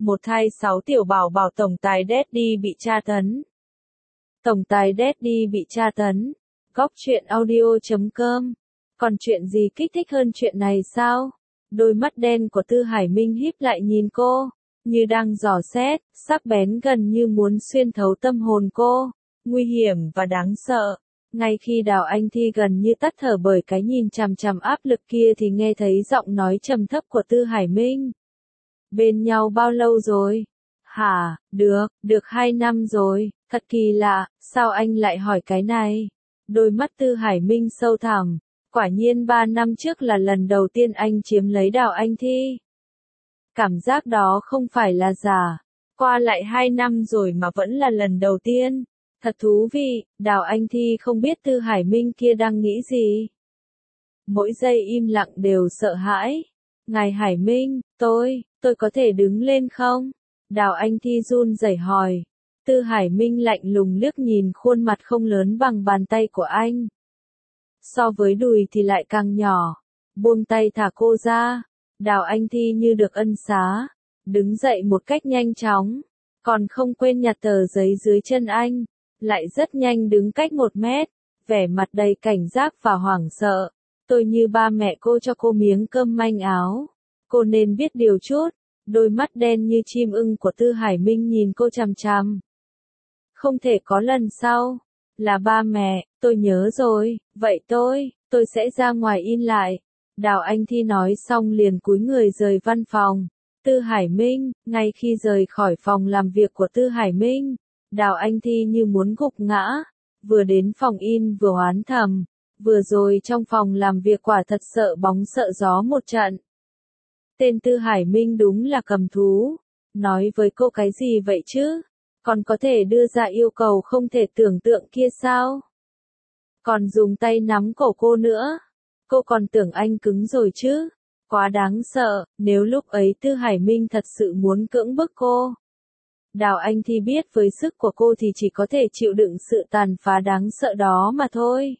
Một thai 6 tiểu bảo bảo tổng tài Daddy bị tra tấn. Tổng tài Daddy bị tra tấn. Góc truyện audio.com. Còn chuyện gì kích thích hơn chuyện này sao? Đôi mắt đen của Tư Hải Minh híp lại nhìn cô, như đang dò xét, sắc bén gần như muốn xuyên thấu tâm hồn cô, nguy hiểm và đáng sợ. Ngay khi Đào Anh Thi gần như tắt thở bởi cái nhìn chằm chằm áp lực kia thì nghe thấy giọng nói trầm thấp của Tư Hải Minh. Bên nhau bao lâu rồi? Hả, được 2 năm rồi, thật kỳ lạ, sao anh lại hỏi cái này? Đôi mắt Tư Hải Minh sâu thẳm, quả nhiên 3 năm trước là lần đầu tiên anh chiếm lấy Đào Anh Thi. Cảm giác đó không phải là giả, qua lại 2 năm rồi mà vẫn là lần đầu tiên. Thật thú vị, Đào Anh Thi không biết Tư Hải Minh kia đang nghĩ gì. Mỗi giây im lặng đều sợ hãi. Ngài Hải Minh, tôi có thể đứng lên không? Đào Anh Thi run rẩy hỏi. Tư Hải Minh lạnh lùng liếc nhìn khuôn mặt không lớn bằng bàn tay của anh. So với đùi thì lại càng nhỏ. Buông tay thả cô ra. Đào Anh Thi như được ân xá. Đứng dậy một cách nhanh chóng. Còn không quên nhặt tờ giấy dưới chân anh. Lại rất nhanh đứng cách 1 mét. Vẻ mặt đầy cảnh giác và hoảng sợ. Tôi như ba mẹ cô cho cô miếng cơm manh áo. Cô nên biết điều chút. Đôi mắt đen như chim ưng của Tư Hải Minh nhìn cô chằm chằm. Không thể có lần sau. Là ba mẹ, tôi nhớ rồi, vậy tôi sẽ ra ngoài in lại. Đào Anh Thi nói xong liền cúi người rời văn phòng. Tư Hải Minh, ngay khi rời khỏi phòng làm việc của Tư Hải Minh, Đào Anh Thi như muốn gục ngã. Vừa đến phòng in vừa oán thầm. Vừa rồi trong phòng làm việc quả thật sợ bóng sợ gió một trận. Tên Tư Hải Minh đúng là cầm thú. Nói với cô cái gì vậy chứ? Còn có thể đưa ra yêu cầu không thể tưởng tượng kia sao? Còn dùng tay nắm cổ cô nữa. Cô còn tưởng anh cứng rồi chứ? Quá đáng sợ, nếu lúc ấy Tư Hải Minh thật sự muốn cưỡng bức cô. Đào Anh Thi biết với sức của cô thì chỉ có thể chịu đựng sự tàn phá đáng sợ đó mà thôi.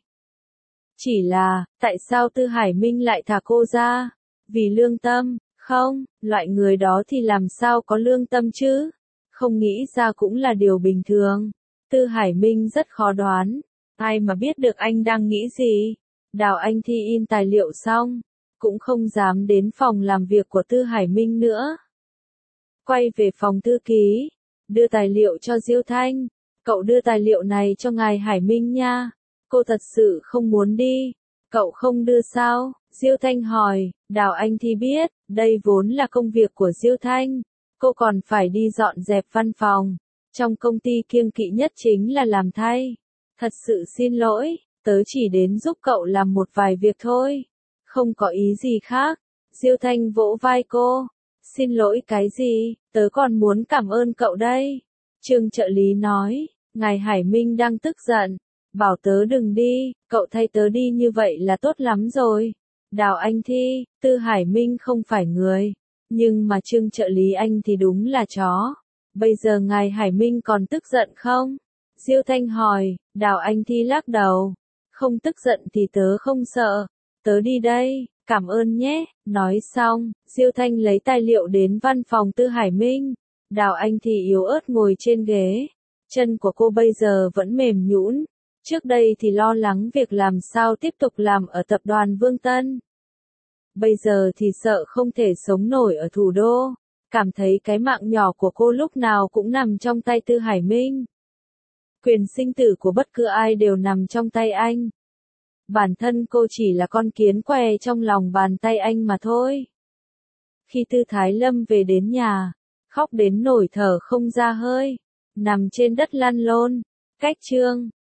Chỉ là, tại sao Tư Hải Minh lại thả cô ra? Vì lương tâm, không, loại người đó thì làm sao có lương tâm chứ? Không nghĩ ra cũng là điều bình thường. Tư Hải Minh rất khó đoán. Ai mà biết được anh đang nghĩ gì? Đào Anh Thi in tài liệu xong, cũng không dám đến phòng làm việc của Tư Hải Minh nữa. Quay về phòng thư ký, đưa tài liệu cho Diêu Thanh. Cậu đưa tài liệu này cho ngài Hải Minh nha. Cô thật sự không muốn đi. Cậu không đưa sao? Diêu Thanh hỏi. Đào Anh Thi biết, đây vốn là công việc của Diêu Thanh. Cô còn phải đi dọn dẹp văn phòng. Trong công ty kiêng kỵ nhất chính là làm thay. Thật sự xin lỗi, tớ chỉ đến giúp cậu làm một vài việc thôi. Không có ý gì khác. Diêu Thanh vỗ vai cô. Xin lỗi cái gì, tớ còn muốn cảm ơn cậu đây. Trương trợ lý nói, ngài Hải Minh đang tức giận. Bảo tớ đừng đi, cậu thay tớ đi như vậy là tốt lắm rồi. Đào Anh Thi, Tư Hải Minh không phải người. Nhưng mà Trương trợ lý anh thì đúng là chó. Bây giờ ngài Hải Minh còn tức giận không? Diêu Thanh hỏi. Đào Anh Thi lắc đầu. Không tức giận thì tớ không sợ. Tớ đi đây, cảm ơn nhé. Nói xong, Diêu Thanh lấy tài liệu đến văn phòng Tư Hải Minh. Đào Anh Thi yếu ớt ngồi trên ghế. Chân của cô bây giờ vẫn mềm nhũn. Trước đây thì lo lắng việc làm sao tiếp tục làm ở tập đoàn Vương Tân. Bây giờ thì sợ không thể sống nổi ở thủ đô. Cảm thấy cái mạng nhỏ của cô lúc nào cũng nằm trong tay Tư Hải Minh. Quyền sinh tử của bất cứ ai đều nằm trong tay anh. Bản thân cô chỉ là con kiến què trong lòng bàn tay anh mà thôi. Khi Tư Thái Lâm về đến nhà, khóc đến nổi thở không ra hơi, nằm trên đất lăn lộn, cách Trương